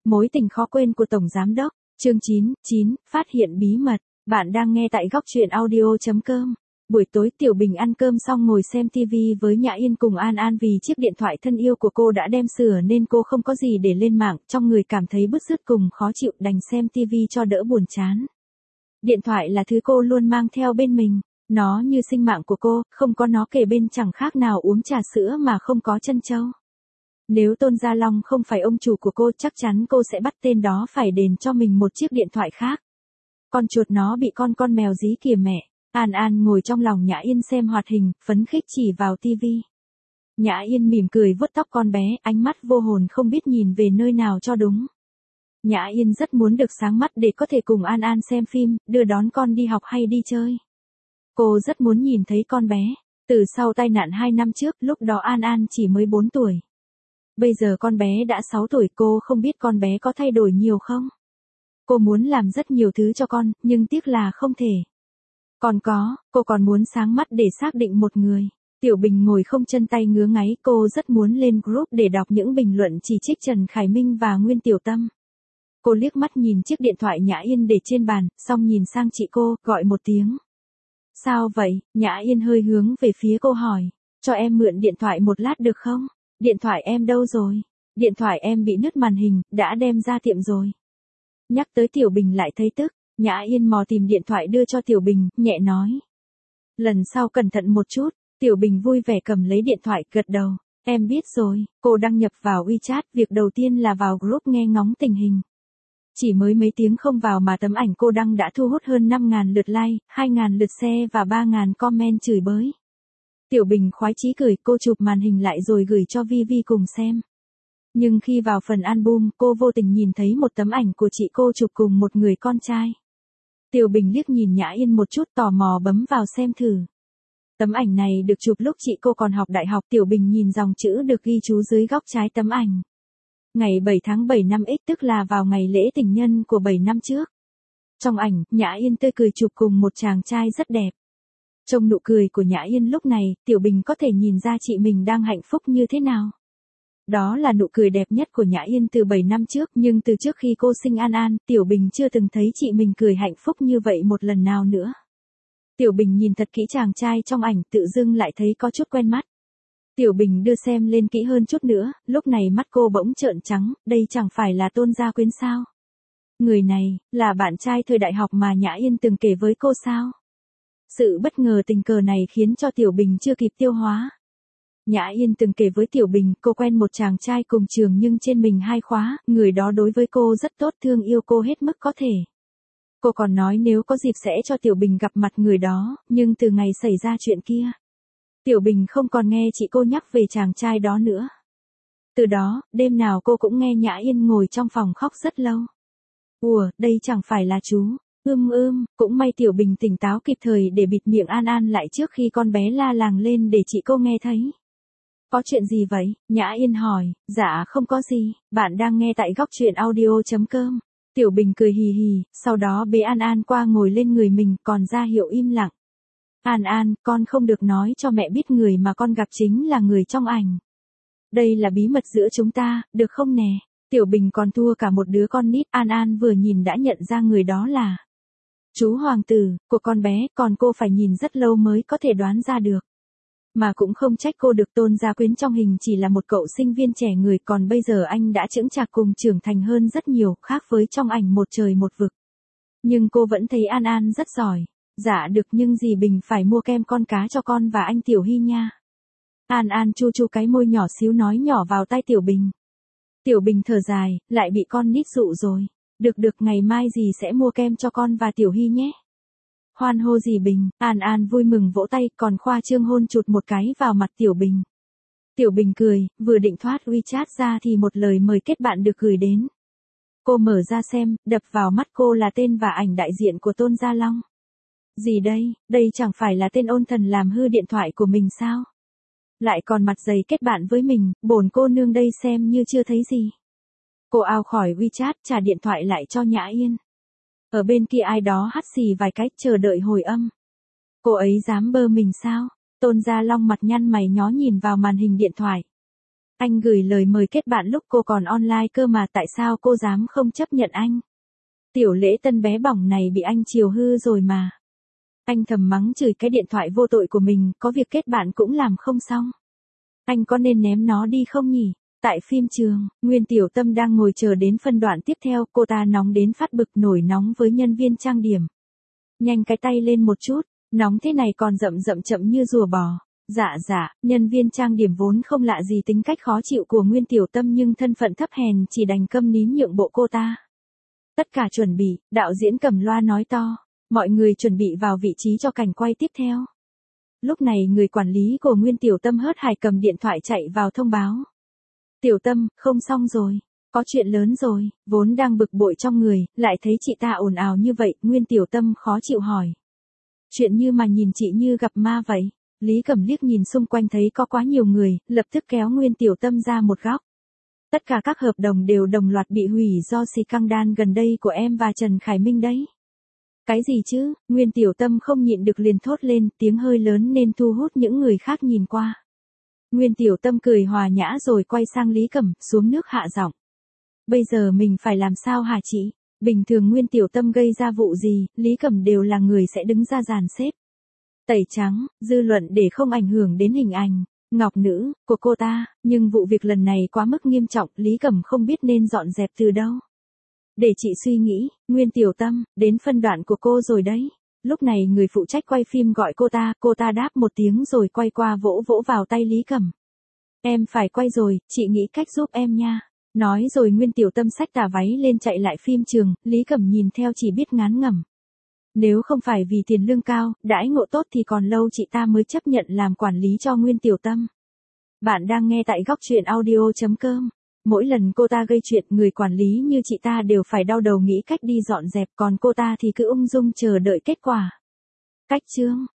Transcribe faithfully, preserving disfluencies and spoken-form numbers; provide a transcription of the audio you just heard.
Mối tình khó quên của Tổng Giám Đốc, chương chín, chín, phát hiện bí mật. Bạn đang nghe tại góc truyện audio chấm com. Buổi tối Tiểu Bình ăn cơm xong ngồi xem tivi với Nhã Yên cùng An An vì chiếc điện thoại thân yêu của cô đã đem sửa nên cô không có gì để lên mạng, trong người cảm thấy bứt rứt cùng khó chịu đành xem tivi cho đỡ buồn chán. Điện thoại là thứ cô luôn mang theo bên mình, nó như sinh mạng của cô, không có nó kề bên chẳng khác nào uống trà sữa mà không có trân châu. Nếu Tôn Gia Long không phải ông chủ của cô chắc chắn cô sẽ bắt tên đó phải đền cho mình một chiếc điện thoại khác. Con chuột nó bị con con mèo dí kìa mẹ. An An ngồi trong lòng Nhã Yên xem hoạt hình, phấn khích chỉ vào tivi. Nhã Yên mỉm cười vuốt tóc con bé, ánh mắt vô hồn không biết nhìn về nơi nào cho đúng. Nhã Yên rất muốn được sáng mắt để có thể cùng An An xem phim, đưa đón con đi học hay đi chơi. Cô rất muốn nhìn thấy con bé. Từ sau tai nạn hai năm trước, lúc đó An An chỉ mới bốn tuổi. Bây giờ con bé đã sáu tuổi, cô không biết con bé có thay đổi nhiều không? Cô muốn làm rất nhiều thứ cho con, nhưng tiếc là không thể. Còn có, cô còn muốn sáng mắt để xác định một người. Tiểu Bình ngồi không chân tay ngứa ngáy, cô rất muốn lên group để đọc những bình luận chỉ trích Trần Khải Minh và Nguyên Tiểu Tâm. Cô liếc mắt nhìn chiếc điện thoại Nhã Yên để trên bàn, xong nhìn sang chị cô, gọi một tiếng. Sao vậy? Nhã Yên hơi hướng về phía cô hỏi. Cho em mượn điện thoại một lát được không? Điện thoại em đâu rồi? Điện thoại em bị nứt màn hình, đã đem ra tiệm rồi. Nhắc tới Tiểu Bình lại thấy tức, Nhã Yên mò tìm điện thoại đưa cho Tiểu Bình, nhẹ nói. Lần sau cẩn thận một chút. Tiểu Bình vui vẻ cầm lấy điện thoại, gật đầu. Em biết rồi. Cô đăng nhập vào WeChat, việc đầu tiên là vào group nghe ngóng tình hình. Chỉ mới mấy tiếng không vào mà tấm ảnh cô đăng đã thu hút hơn năm nghìn lượt like, hai nghìn lượt share và ba nghìn comment chửi bới. Tiểu Bình khoái chí cười, cô chụp màn hình lại rồi gửi cho Vi Vi cùng xem. Nhưng khi vào phần album, cô vô tình nhìn thấy một tấm ảnh của chị cô chụp cùng một người con trai. Tiểu Bình liếc nhìn Nhã Yên một chút tò mò bấm vào xem thử. Tấm ảnh này được chụp lúc chị cô còn học đại học. Tiểu Bình nhìn dòng chữ được ghi chú dưới góc trái tấm ảnh. Ngày bảy tháng bảy năm X, tức là vào ngày lễ tình nhân của bảy năm trước. Trong ảnh, Nhã Yên tươi cười chụp cùng một chàng trai rất đẹp. Trong nụ cười của Nhã Yên lúc này, Tiểu Bình có thể nhìn ra chị mình đang hạnh phúc như thế nào. Đó là nụ cười đẹp nhất của Nhã Yên từ bảy năm trước, nhưng từ trước khi cô sinh An An, Tiểu Bình chưa từng thấy chị mình cười hạnh phúc như vậy một lần nào nữa. Tiểu Bình nhìn thật kỹ chàng trai trong ảnh, tự dưng lại thấy có chút quen mắt. Tiểu Bình đưa xem lên kỹ hơn chút nữa, lúc này mắt cô bỗng trợn trắng, đây chẳng phải là Tôn Gia Quyến sao? Người này, là bạn trai thời đại học mà Nhã Yên từng kể với cô sao? Sự bất ngờ tình cờ này khiến cho Tiểu Bình chưa kịp tiêu hóa. Nhã Yên từng kể với Tiểu Bình, cô quen một chàng trai cùng trường nhưng trên mình hai khóa, người đó đối với cô rất tốt, thương yêu cô hết mức có thể. Cô còn nói nếu có dịp sẽ cho Tiểu Bình gặp mặt người đó, nhưng từ ngày xảy ra chuyện kia, Tiểu Bình không còn nghe chị cô nhắc về chàng trai đó nữa. Từ đó, đêm nào cô cũng nghe Nhã Yên ngồi trong phòng khóc rất lâu. Ủa, đây chẳng phải là chú. Ưm ưm, cũng may Tiểu Bình tỉnh táo kịp thời để bịt miệng An An lại trước khi con bé la làng lên để chị cô nghe thấy. Có chuyện gì vậy? Nhã Yên hỏi. Dạ không có gì, bạn đang nghe tại góc truyện audio chấm com. Tiểu Bình cười hì hì, sau đó bế An An qua ngồi lên người mình, còn ra hiệu im lặng. An An, con không được nói cho mẹ biết người mà con gặp chính là người trong ảnh. Đây là bí mật giữa chúng ta, được không nè? Tiểu Bình còn thua cả một đứa con nít. An An vừa nhìn đã nhận ra người đó là chú hoàng tử của con bé, còn cô phải nhìn rất lâu mới có thể đoán ra được. Mà cũng không trách cô được, Tôn Gia Quyến trong hình chỉ là một cậu sinh viên trẻ người, còn bây giờ anh đã chững chạc cùng trưởng thành hơn rất nhiều, khác với trong ảnh một trời một vực. Nhưng cô vẫn thấy An An rất giỏi. Dạ được, nhưng dì Bình phải mua kem con cá cho con và anh Tiểu Hy nha. An An chu chu cái môi nhỏ xíu nói nhỏ vào tai Tiểu Bình. Tiểu Bình thở dài, lại bị con nít dụ rồi. Được được, ngày mai dì sẽ mua kem cho con và Tiểu Hy nhé. Hoan hô dì Bình. An An vui mừng vỗ tay, còn khoa trương hôn chụt một cái vào mặt Tiểu Bình. Tiểu Bình cười, vừa định thoát WeChat ra thì một lời mời kết bạn được gửi đến. Cô mở ra xem, đập vào mắt cô là tên và ảnh đại diện của Tôn Gia Long. Gì đây, đây chẳng phải là tên ôn thần làm hư điện thoại của mình sao? Lại còn mặt dày kết bạn với mình, bổn cô nương đây xem như chưa thấy gì. Cô ao khỏi WeChat, trả điện thoại lại cho Nhã Yên. Ở bên kia ai đó hắt xì vài cách chờ đợi hồi âm. Cô ấy dám bơ mình sao? Tôn Gia Long mặt nhăn mày nhó nhìn vào màn hình điện thoại. Anh gửi lời mời kết bạn lúc cô còn online cơ mà tại sao cô dám không chấp nhận anh? Tiểu Lễ Tân bé bỏng này bị anh chiều hư rồi mà. Anh thầm mắng chửi cái điện thoại vô tội của mình, có việc kết bạn cũng làm không xong. Anh có nên ném nó đi không nhỉ? Tại phim trường, Nguyên Tiểu Tâm đang ngồi chờ đến phân đoạn tiếp theo, cô ta nóng đến phát bực nổi nóng với nhân viên trang điểm. Nhanh cái tay lên một chút, nóng thế này còn rậm rậm chậm như rùa bò. Dạ dạ, nhân viên trang điểm vốn không lạ gì tính cách khó chịu của Nguyên Tiểu Tâm nhưng thân phận thấp hèn chỉ đành câm nín nhượng bộ cô ta. Tất cả chuẩn bị, đạo diễn cầm loa nói to, mọi người chuẩn bị vào vị trí cho cảnh quay tiếp theo. Lúc này người quản lý của Nguyên Tiểu Tâm hớt hải cầm điện thoại chạy vào thông báo. Tiểu Tâm, không xong rồi, có chuyện lớn rồi, vốn đang bực bội trong người, lại thấy chị ta ồn ào như vậy, Nguyên Tiểu Tâm khó chịu hỏi. Chuyện như mà nhìn chị như gặp ma vậy. Lý Cẩm liếc nhìn xung quanh thấy có quá nhiều người, lập tức kéo Nguyên Tiểu Tâm ra một góc. Tất cả các hợp đồng đều đồng loạt bị hủy do scandal gần đây của em và Trần Khải Minh đấy. Cái gì chứ? Nguyên Tiểu Tâm không nhịn được liền thốt lên, tiếng hơi lớn nên thu hút những người khác nhìn qua. Nguyên Tiểu Tâm cười hòa nhã rồi quay sang Lý Cẩm, xuống nước hạ giọng. Bây giờ mình phải làm sao hả chị? Bình thường Nguyên Tiểu Tâm gây ra vụ gì, Lý Cẩm đều là người sẽ đứng ra dàn xếp. Tẩy trắng, dư luận để không ảnh hưởng đến hình ảnh, ngọc nữ, của cô ta, nhưng vụ việc lần này quá mức nghiêm trọng, Lý Cẩm không biết nên dọn dẹp từ đâu. Để chị suy nghĩ, Nguyên Tiểu Tâm, đến phân đoạn của cô rồi đấy. Lúc này người phụ trách quay phim gọi cô ta, cô ta đáp một tiếng rồi quay qua vỗ vỗ vào tay Lý Cẩm. Em phải quay rồi, chị nghĩ cách giúp em nha. Nói rồi Nguyên Tiểu Tâm xách tà váy lên chạy lại phim trường, Lý Cẩm nhìn theo chỉ biết ngán ngẩm. Nếu không phải vì tiền lương cao, đãi ngộ tốt thì còn lâu chị ta mới chấp nhận làm quản lý cho Nguyên Tiểu Tâm. Bạn đang nghe tại góc truyện audio chấm com. Mỗi lần cô ta gây chuyện, người quản lý như chị ta đều phải đau đầu nghĩ cách đi dọn dẹp, còn cô ta thì cứ ung dung chờ đợi kết quả. Cách chương